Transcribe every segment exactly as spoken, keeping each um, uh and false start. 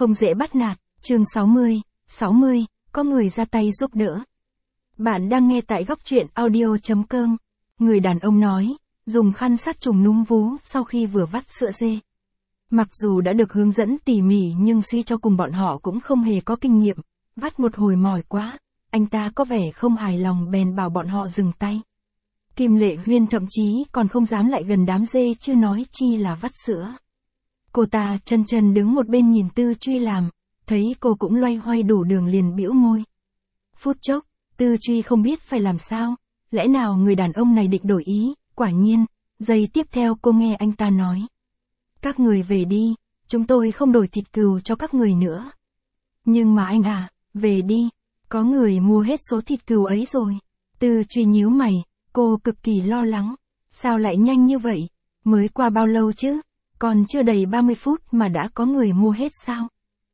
không dễ bắt nạt, chương sáu mươi, sáu mươi, có người ra tay giúp đỡ. Bạn đang nghe tại góc truyện audio chấm com. Người đàn ông nói, dùng khăn sát trùng núm vú sau khi vừa vắt sữa dê. Mặc dù đã được hướng dẫn tỉ mỉ nhưng suy cho cùng bọn họ cũng không hề có kinh nghiệm, vắt một hồi mỏi quá, anh ta có vẻ không hài lòng bèn bảo bọn họ dừng tay. Kim Lệ Huyên thậm chí còn không dám lại gần đám dê chưa nói chi là vắt sữa. Cô ta chân chân đứng một bên nhìn Tư Truy làm, thấy cô cũng loay hoay đủ đường liền bĩu môi. Phút chốc, Tư Truy không biết phải làm sao, lẽ nào người đàn ông này định đổi ý, quả nhiên, giây tiếp theo cô nghe anh ta nói. Các người về đi, chúng tôi không đổi thịt cừu cho các người nữa. Nhưng mà anh à, về đi, có người mua hết số thịt cừu ấy rồi. Tư Truy nhíu mày, cô cực kỳ lo lắng, sao lại nhanh như vậy, mới qua bao lâu chứ, còn chưa đầy ba mươi phút mà đã có người mua hết sao?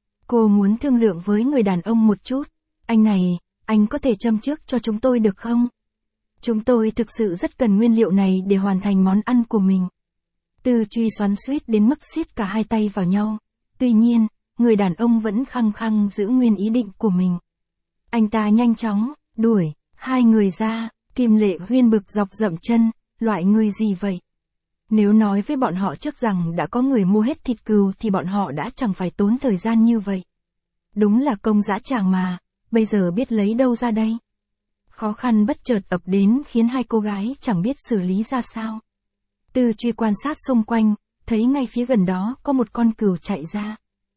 Cô muốn thương lượng với người đàn ông một chút, anh này, anh có thể châm trước cho chúng tôi được không? Chúng tôi thực sự rất cần nguyên liệu này để hoàn thành món ăn của mình. Tư Truy xoắn xuýt đến mức siết cả hai tay vào nhau, tuy nhiên, người đàn ông vẫn khăng khăng giữ nguyên ý định của mình. Anh ta nhanh chóng, đuổi, hai người ra, Kim Lệ Huyên bực dọc dậm chân, loại người gì vậy? Nếu nói với bọn họ trước rằng đã có người mua hết thịt cừu thì bọn họ đã chẳng phải tốn thời gian như vậy. Đúng là công dã tràng mà, bây giờ biết lấy đâu ra đây? Khó khăn bất chợt ập đến khiến hai cô gái chẳng biết xử lý ra sao. Tư Truy quan sát xung quanh, thấy ngay phía gần đó có một con cừu chạy ra.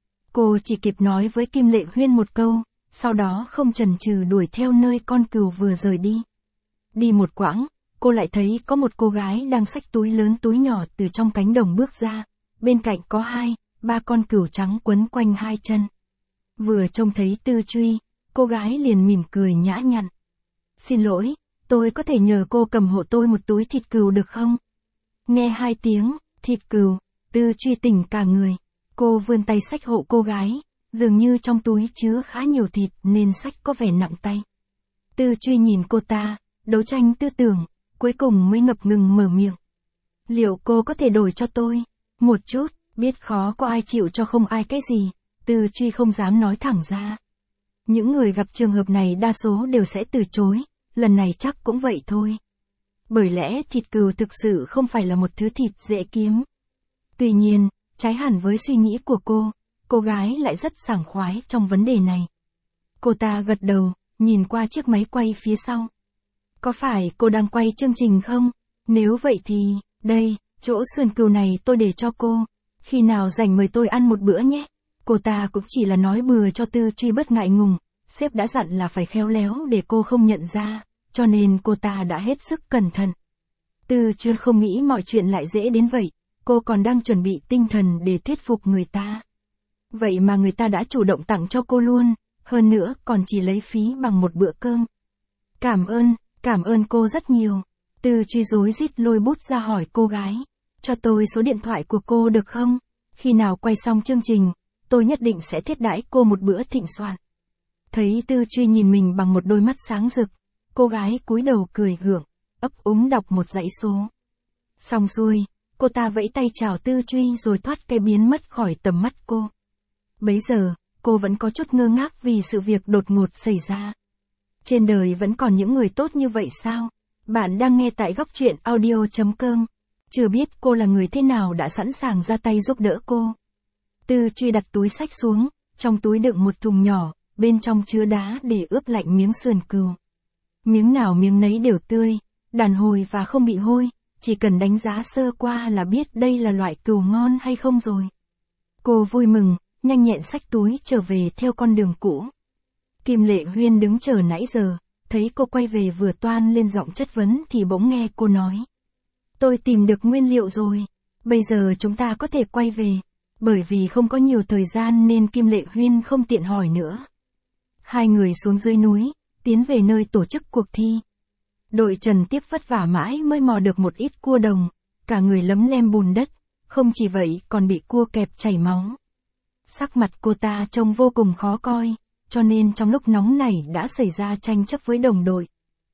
Cô chỉ kịp nói với Kim Lệ Huyên một câu, sau đó không chần chừ đuổi theo nơi con cừu vừa rời đi. Đi một quãng, cô lại thấy có một cô gái đang xách túi lớn túi nhỏ từ trong cánh đồng bước ra, bên cạnh có hai, ba con cừu trắng quấn quanh hai chân. Vừa trông thấy Tư Truy, cô gái liền mỉm cười nhã nhặn. Xin lỗi, tôi có thể nhờ cô cầm hộ tôi một túi thịt cừu được không? Nghe hai tiếng, thịt cừu, Tư Truy tỉnh cả người. Cô vươn tay xách hộ cô gái, dường như trong túi chứa khá nhiều thịt nên xách có vẻ nặng tay. Tư Truy nhìn cô ta, đấu tranh tư tưởng, cuối cùng mới ngập ngừng mở miệng. Liệu cô có thể đổi cho tôi? Một chút, biết khó có ai chịu cho không ai cái gì, Tư Truy không dám nói thẳng ra. Những người gặp trường hợp này đa số đều sẽ từ chối, lần này chắc cũng vậy thôi. Bởi lẽ thịt cừu thực sự không phải là một thứ thịt dễ kiếm. Tuy nhiên, trái hẳn với suy nghĩ của cô, cô gái lại rất sảng khoái trong vấn đề này. Cô ta gật đầu, nhìn qua chiếc máy quay phía sau. Có phải cô đang quay chương trình không? Nếu vậy thì, đây, chỗ sườn cừu này tôi để cho cô. Khi nào rảnh mời tôi ăn một bữa nhé. Cô ta cũng chỉ là nói bừa cho Tư Truy bất ngại ngùng, sếp đã dặn là phải khéo léo để cô không nhận ra, cho nên cô ta đã hết sức cẩn thận. Tư Truy không nghĩ mọi chuyện lại dễ đến vậy, cô còn đang chuẩn bị tinh thần để thuyết phục người ta. Vậy mà người ta đã chủ động tặng cho cô luôn, hơn nữa còn chỉ lấy phí bằng một bữa cơm. Cảm ơn, cảm ơn cô rất nhiều. Tư Truy rối rít lôi bút ra hỏi cô gái, cho tôi số điện thoại của cô được không? Khi nào quay xong chương trình, tôi nhất định sẽ thiết đãi cô một bữa thịnh soạn. Thấy Tư Truy nhìn mình bằng một đôi mắt sáng rực, cô gái cúi đầu cười gượng, ấp úng đọc một dãy số. Xong xuôi, cô ta vẫy tay chào Tư Truy rồi thoát cái biến mất khỏi tầm mắt cô. Bấy giờ, cô vẫn có chút ngơ ngác vì sự việc đột ngột xảy ra. Trên đời vẫn còn những người tốt như vậy sao? Bạn đang nghe tại góc truyện audio chấm com. Chưa biết cô là người thế nào đã sẵn sàng ra tay giúp đỡ cô. Tư Truy đặt túi xách xuống, trong túi đựng một thùng nhỏ, bên trong chứa đá để ướp lạnh miếng sườn cừu. Miếng nào miếng nấy đều tươi, đàn hồi và không bị hôi, chỉ cần đánh giá sơ qua là biết đây là loại cừu ngon hay không rồi. Cô vui mừng, nhanh nhẹn xách túi trở về theo con đường cũ. Kim Lệ Huyên đứng chờ nãy giờ, thấy cô quay về vừa toan lên giọng chất vấn thì bỗng nghe cô nói. Tôi tìm được nguyên liệu rồi, bây giờ chúng ta có thể quay về. Bởi vì không có nhiều thời gian nên Kim Lệ Huyên không tiện hỏi nữa. Hai người xuống dưới núi, tiến về nơi tổ chức cuộc thi. Đội Trần Tiếp vất vả mãi mới mò được một ít cua đồng, cả người lấm lem bùn đất, không chỉ vậy còn bị cua kẹp chảy máu. Sắc mặt cô ta trông vô cùng khó coi, cho nên trong lúc nóng nảy đã xảy ra tranh chấp với đồng đội.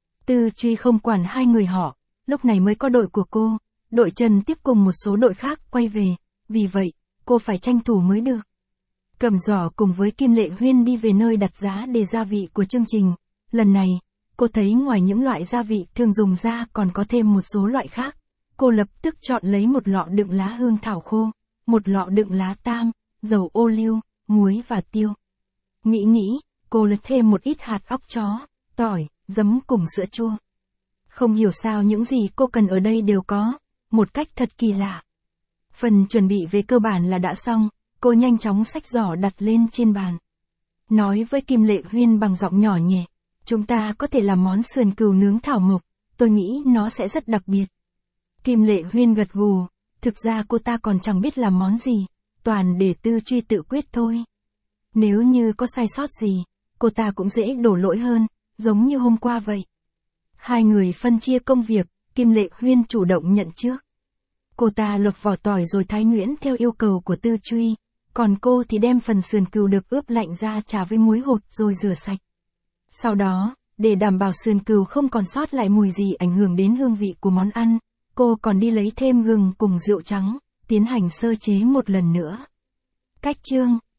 Tư Truy không quản hai người họ, lúc này mới có đội của cô, đội Trần Tiếp cùng một số đội khác quay về, vì vậy, cô phải tranh thủ mới được. Cẩm Giỏ cùng với Kim Lệ Huyên đi về nơi đặt giá để gia vị của chương trình. Lần này, cô thấy ngoài những loại gia vị thường dùng ra còn có thêm một số loại khác. Cô lập tức chọn lấy một lọ đựng lá hương thảo khô, một lọ đựng lá tam, dầu ô liu, muối và tiêu. Nghĩ nghĩ, cô lật thêm một ít hạt óc chó, tỏi, giấm cùng sữa chua. Không hiểu sao những gì cô cần ở đây đều có, một cách thật kỳ lạ. Phần chuẩn bị về cơ bản là đã xong, cô nhanh chóng xách giỏ đặt lên trên bàn. Nói với Kim Lệ Huyên bằng giọng nhỏ nhẹ, chúng ta có thể làm món sườn cừu nướng thảo mộc, tôi nghĩ nó sẽ rất đặc biệt. Kim Lệ Huyên gật gù, thực ra cô ta còn chẳng biết làm món gì, toàn để Tư Truy tự quyết thôi. Nếu như có sai sót gì, cô ta cũng dễ đổ lỗi hơn, giống như hôm qua vậy. Hai người phân chia công việc, Kim Lệ Huyên chủ động nhận trước. Cô ta lột vỏ tỏi rồi thái nhuyễn theo yêu cầu của Tư Truy, còn cô thì đem phần sườn cừu được ướp lạnh ra chả với muối hột rồi rửa sạch. Sau đó, để đảm bảo sườn cừu không còn sót lại mùi gì ảnh hưởng đến hương vị của món ăn, cô còn đi lấy thêm gừng cùng rượu trắng, tiến hành sơ chế một lần nữa. Cách chương